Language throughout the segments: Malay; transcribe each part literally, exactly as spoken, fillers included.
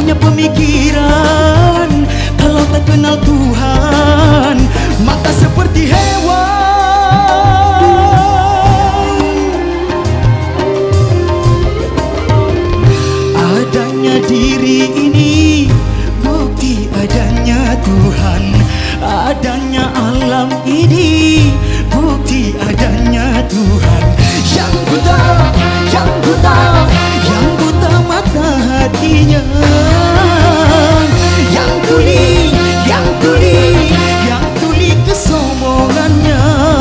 punya pemikiran. Kalau tak kenal Tuhan, maka seperti hewan. Adanya diri ini bukti adanya Tuhan. Adanya alam ini bukti adanya Tuhan. Yang buta, yang buta, yang buta mata hatinya. Yang tuli, yang tuli, yang tuli kesombongannya.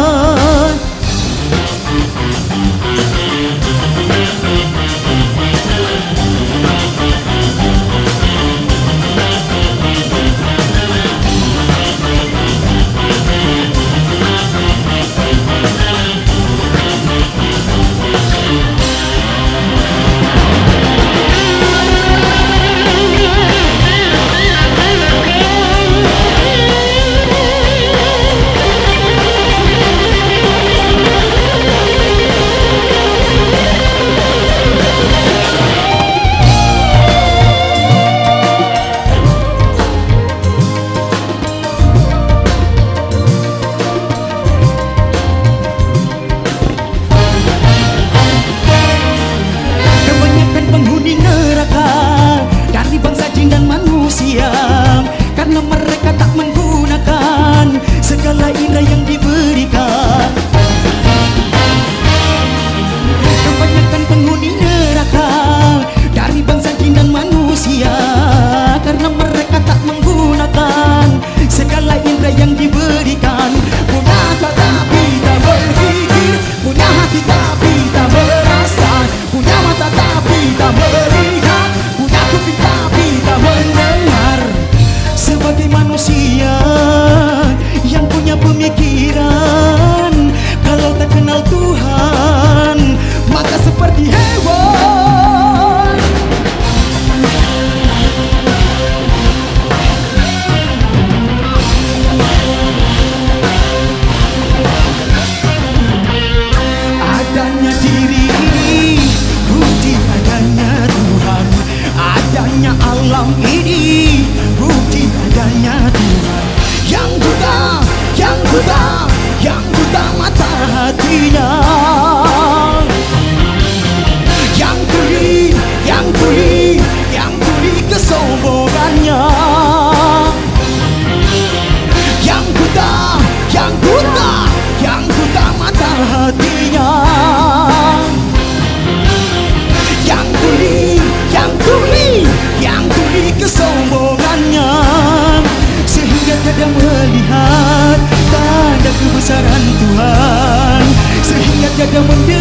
Karena mereka tak menggunakan segala indera yang diberikan. Kebanyakan penghuni neraka dari bangsa jin dan manusia, karena mereka tak menggunakan segala indera yang diberikan. Punya akal tapi tak berpikir, punya hati tapi tak merasa, punya mata tapi tak melihat, punya kuping tapi tak mendengar. Sebagai manusia yang punya pemikiran, kalau tak kenal Tuhan, maka seperti hewan. Adanya diri ini bukti adanya Tuhan. Adanya alam ini bukti adanya Tuhan. Yang buta, yang buta, yang buta mata hatinya. Yang tuli, yang tuli, yang tuli kesombongannya. Yang buta, yang buta, yang buta mata hatinya. Yang tuli, yang tuli, yang tuli kesombongannya. Sehingga tiada melihat tanda kebesaran Tuhan, sehingga tiada mendengar